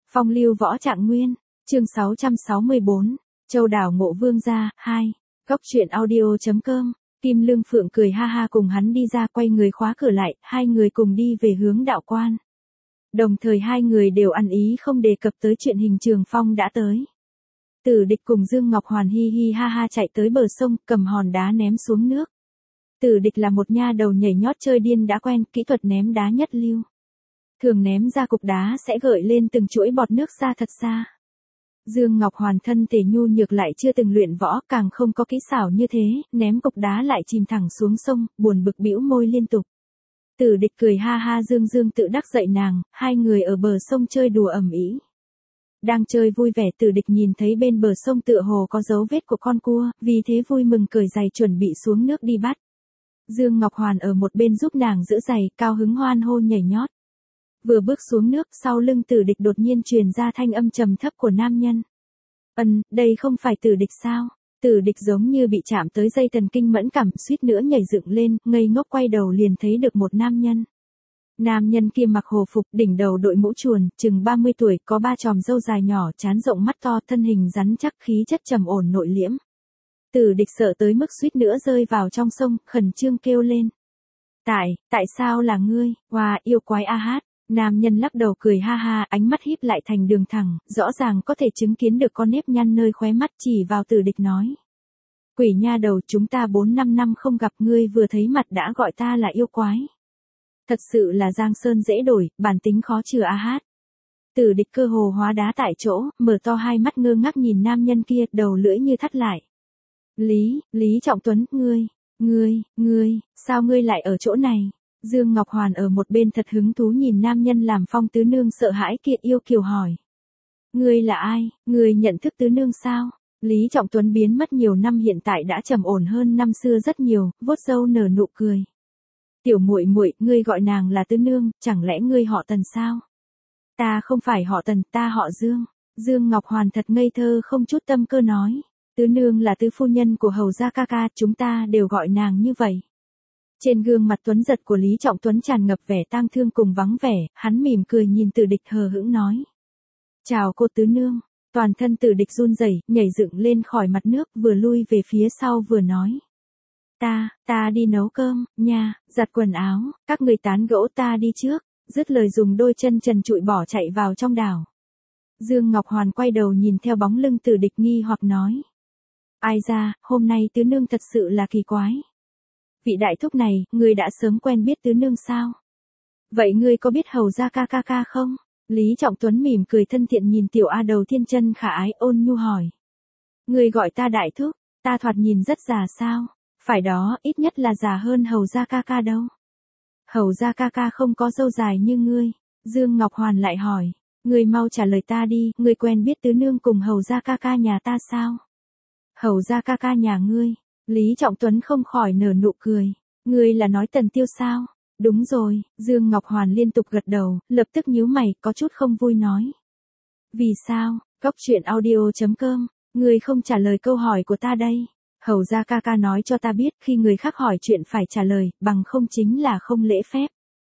Phong lưu võ trạng nguyên, chương 664, Châu đảo Ngộ Vương gia, 2, Góc truyện audio.com, Kim Lương Phượng cười ha ha cùng hắn đi ra quay người khóa cửa lại, hai người cùng đi về hướng đạo quan. Đồng thời hai người đều ăn ý không đề cập tới chuyện Hình Trường Phong đã tới. Tử Địch cùng Dương Ngọc Hoàn hi hi ha ha chạy tới bờ sông, cầm hòn đá ném xuống nước. Tử Địch là một nha đầu nhảy nhót chơi điên đã quen, kỹ thuật ném đá nhất lưu. Thường ném ra cục đá sẽ gợi lên từng chuỗi bọt nước ra thật xa. Dương Ngọc Hoàn thân thể nhu nhược lại chưa từng luyện võ, càng không có kỹ xảo như thế, ném cục đá lại chìm thẳng xuống sông, buồn bực bĩu môi liên tục. Tử Địch cười ha ha dương dương tự đắc dậy nàng, hai người ở bờ sông chơi đùa ầm ĩ. Đang chơi vui vẻ, Tử Địch nhìn thấy bên bờ sông tựa hồ có dấu vết của con cua, vì thế vui mừng cởi giày chuẩn bị xuống nước đi bắt. Dương Ngọc Hoàn ở một bên giúp nàng giữ giày, cao hứng hoan hô nhảy nhót. Vừa bước xuống nước, sau lưng Tử Địch đột nhiên truyền ra thanh âm trầm thấp của nam nhân. Đây không phải Tử Địch sao? Tử Địch giống như bị chạm tới dây thần kinh mẫn cảm, suýt nữa nhảy dựng lên, ngây ngốc quay đầu liền thấy được một nam nhân. Nam nhân kia mặc hồ phục, đỉnh đầu đội mũ chuồn, chừng 30 tuổi, có ba chòm râu dài nhỏ, trán rộng mắt to, thân hình rắn chắc, khí chất trầm ổn nội liễm. Tử Địch sợ tới mức suýt nữa rơi vào trong sông, khẩn trương kêu lên. Tại sao là ngươi? Wow, yêu quái a hát. Nam nhân lắc đầu cười ha ha, ánh mắt híp lại thành đường thẳng, rõ ràng có thể chứng kiến được con nếp nhăn nơi khóe mắt, chỉ vào Tử Địch nói. Quỷ nha đầu, chúng ta 4-5 năm không gặp, ngươi vừa thấy mặt đã gọi ta là yêu quái. Thật sự là giang sơn dễ đổi, bản tính khó trừ a hát. Tử Địch cơ hồ hóa đá tại chỗ, mở to hai mắt ngơ ngác nhìn nam nhân kia, đầu lưỡi như thắt lại. Lý Trọng Tuấn, ngươi, sao ngươi lại ở chỗ này? Dương Ngọc Hoàn ở một bên thật hứng thú nhìn nam nhân làm Phong tứ nương sợ hãi kia, yêu kiều hỏi. Ngươi là ai, ngươi nhận thức tứ nương sao? Lý Trọng Tuấn biến mất nhiều năm hiện tại đã trầm ổn hơn năm xưa rất nhiều, vuốt râu nở nụ cười. Tiểu muội muội, ngươi gọi nàng là tứ nương, chẳng lẽ ngươi họ Tần sao? Ta không phải họ Tần, ta họ Dương. Dương Ngọc Hoàn thật ngây thơ không chút tâm cơ nói. Tứ nương là tứ phu nhân của hầu gia ca ca, chúng ta đều gọi nàng như vậy. Trên gương mặt tuấn giật của Lý Trọng Tuấn tràn ngập vẻ tang thương cùng vắng vẻ, hắn mỉm cười nhìn Tử Địch hờ hững nói. Chào cô tứ nương. Toàn thân Tử Địch run rẩy, nhảy dựng lên khỏi mặt nước, vừa lui về phía sau vừa nói. Ta đi nấu cơm, nha, giặt quần áo, các người tán gẫu ta đi trước, dứt lời dùng đôi chân trần trụi bỏ chạy vào trong đảo. Dương Ngọc Hoàn quay đầu nhìn theo bóng lưng Tử Địch nghi hoặc nói. Ai ra, hôm nay tứ nương thật sự là kỳ quái. Vị đại thúc này, ngươi đã sớm quen biết tứ nương sao? Vậy ngươi có biết hầu gia ca ca không? Lý Trọng Tuấn mỉm cười thân thiện nhìn tiểu a đầu thiên chân khả ái ôn nhu hỏi. Ngươi gọi ta đại thúc, ta thoạt nhìn rất già sao? Phải đó, ít nhất là già hơn hầu gia ca đâu. Hầu gia ca không có râu dài như ngươi. Dương Ngọc Hoàn lại hỏi. Ngươi mau trả lời ta đi, ngươi quen biết tứ nương cùng hầu gia ca nhà ta sao? Hầu gia ca nhà ngươi. Lý Trọng Tuấn không khỏi nở nụ cười. Ngươi là nói Tần Tiêu sao? Đúng rồi, Dương Ngọc Hoàn liên tục gật đầu, lập tức nhíu mày, có chút không vui nói. Vì sao? Góc truyện audio.com, ngươi không trả lời câu hỏi của ta đây. Hầu gia ca nói cho ta biết khi người khác hỏi chuyện phải trả lời, bằng không chính là không lễ phép.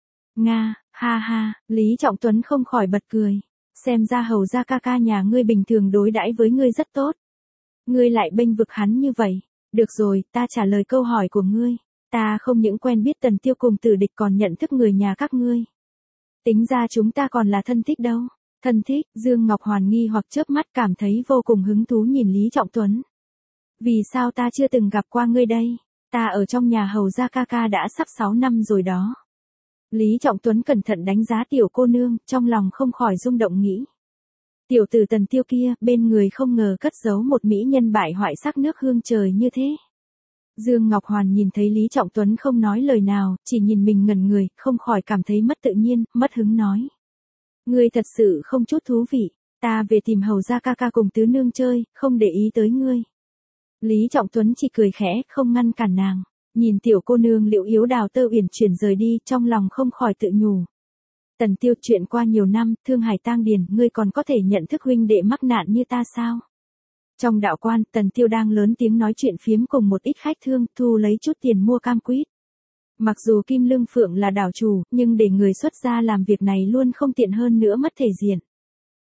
Nga, ha ha, Lý Trọng Tuấn không khỏi bật cười. Xem ra hầu gia ca nhà ngươi bình thường đối đãi với ngươi rất tốt. Ngươi lại bênh vực hắn như vậy. Được rồi, ta trả lời câu hỏi của ngươi. Ta không những quen biết Tần Tiêu cùng Tử Địch còn nhận thức người nhà các ngươi. Tính ra chúng ta còn là thân thích đâu. Thân thích, Dương Ngọc Hoàn nghi hoặc chớp mắt cảm thấy vô cùng hứng thú nhìn Lý Trọng Tuấn. Vì sao ta chưa từng gặp qua ngươi đây? Ta ở trong nhà hầu gia ca đã sắp 6 năm rồi đó. Lý Trọng Tuấn cẩn thận đánh giá tiểu cô nương, trong lòng không khỏi rung động nghĩ. Tiểu tử Tần Tiêu kia, bên người không ngờ cất giấu một mỹ nhân bại hoại sắc nước hương trời như thế. Dương Ngọc Hoàn nhìn thấy Lý Trọng Tuấn không nói lời nào, chỉ nhìn mình ngẩn người, không khỏi cảm thấy mất tự nhiên, mất hứng nói. Ngươi thật sự không chút thú vị, ta về tìm hầu gia ca cùng tứ nương chơi, không để ý tới ngươi. Lý Trọng Tuấn chỉ cười khẽ, không ngăn cản nàng, nhìn tiểu cô nương Liễu Yếu Đào tơ uyển chuyển rời đi, trong lòng không khỏi tự nhủ. Tần Tiêu, chuyện qua nhiều năm, thương hải tang điền, ngươi còn có thể nhận thức huynh đệ mắc nạn như ta sao? Trong đạo quan, Tần Tiêu đang lớn tiếng nói chuyện phiếm cùng một ít khách thương, thu lấy chút tiền mua cam quýt. Mặc dù Kim Lương Phượng là đảo chủ, nhưng để người xuất gia làm việc này luôn không tiện hơn nữa mất thể diện.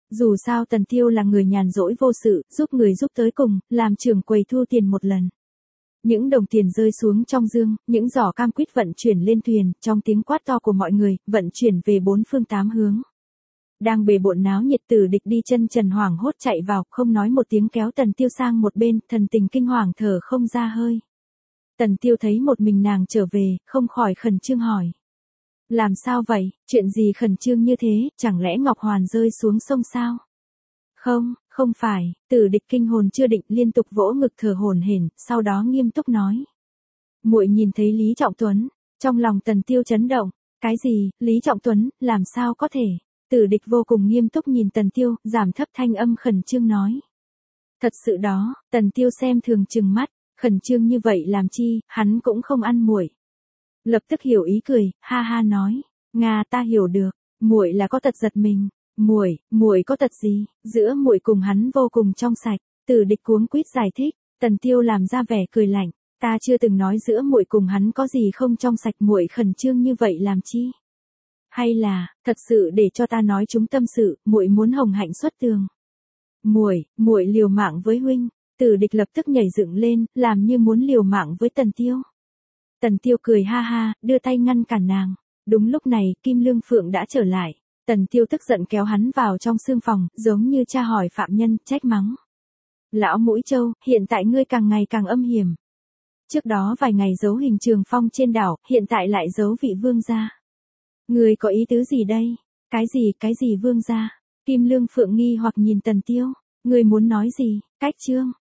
Dù sao Tần Tiêu là người nhàn rỗi vô sự, giúp người giúp tới cùng, làm trưởng quầy thu tiền một lần. Những đồng tiền rơi xuống trong dương, những giỏ cam quýt vận chuyển lên thuyền, trong tiếng quát to của mọi người, vận chuyển về bốn phương tám hướng. Đang bề bộn náo nhiệt Tử Địch đi chân trần hoảng hốt chạy vào, không nói một tiếng kéo Tần Tiêu sang một bên, thần tình kinh hoàng thở không ra hơi. Tần Tiêu thấy một mình nàng trở về, không khỏi khẩn trương hỏi. Làm sao vậy, chuyện gì khẩn trương như thế, chẳng lẽ Ngọc Hoàn rơi xuống sông sao? Không, không phải, Tử Địch kinh hồn chưa định liên tục vỗ ngực thở hổn hển, sau đó nghiêm túc nói. Muội nhìn thấy Lý Trọng Tuấn, trong lòng Tần Tiêu chấn động, cái gì, Lý Trọng Tuấn, làm sao có thể? Tử Địch vô cùng nghiêm túc nhìn Tần Tiêu, giảm thấp thanh âm khẩn trương nói. Thật sự đó, Tần Tiêu xem thường trừng mắt, khẩn trương như vậy làm chi, hắn cũng không ăn muội. Lập tức hiểu ý cười, ha ha nói, Nga ta hiểu được, muội là có tật giật mình, muội có tật gì, giữa muội cùng hắn vô cùng trong sạch, Tử Địch cuống quýt giải thích, Tần Tiêu làm ra vẻ cười lạnh, ta chưa từng nói giữa muội cùng hắn có gì không trong sạch, muội khẩn trương như vậy làm chi? Hay là, thật sự để cho ta nói chúng tâm sự, muội muốn hồng hạnh xuất tường. Muội liều mạng với huynh, Tử Địch lập tức nhảy dựng lên, làm như muốn liều mạng với Tần Tiêu. Tần Tiêu cười ha ha, đưa tay ngăn cản nàng. Đúng lúc này, Kim Lương Phượng đã trở lại. Tần Tiêu tức giận kéo hắn vào trong xương phòng, giống như tra hỏi phạm nhân, trách mắng. Lão Mũi Trâu, hiện tại ngươi càng ngày càng âm hiểm. Trước đó vài ngày giấu hình Trường Phong trên đảo, hiện tại lại giấu vị vương gia. Ngươi có ý tứ gì đây? Cái gì vương gia? Kim Lương Phượng nghi hoặc nhìn Tần Tiêu. Ngươi muốn nói gì? Cách chương.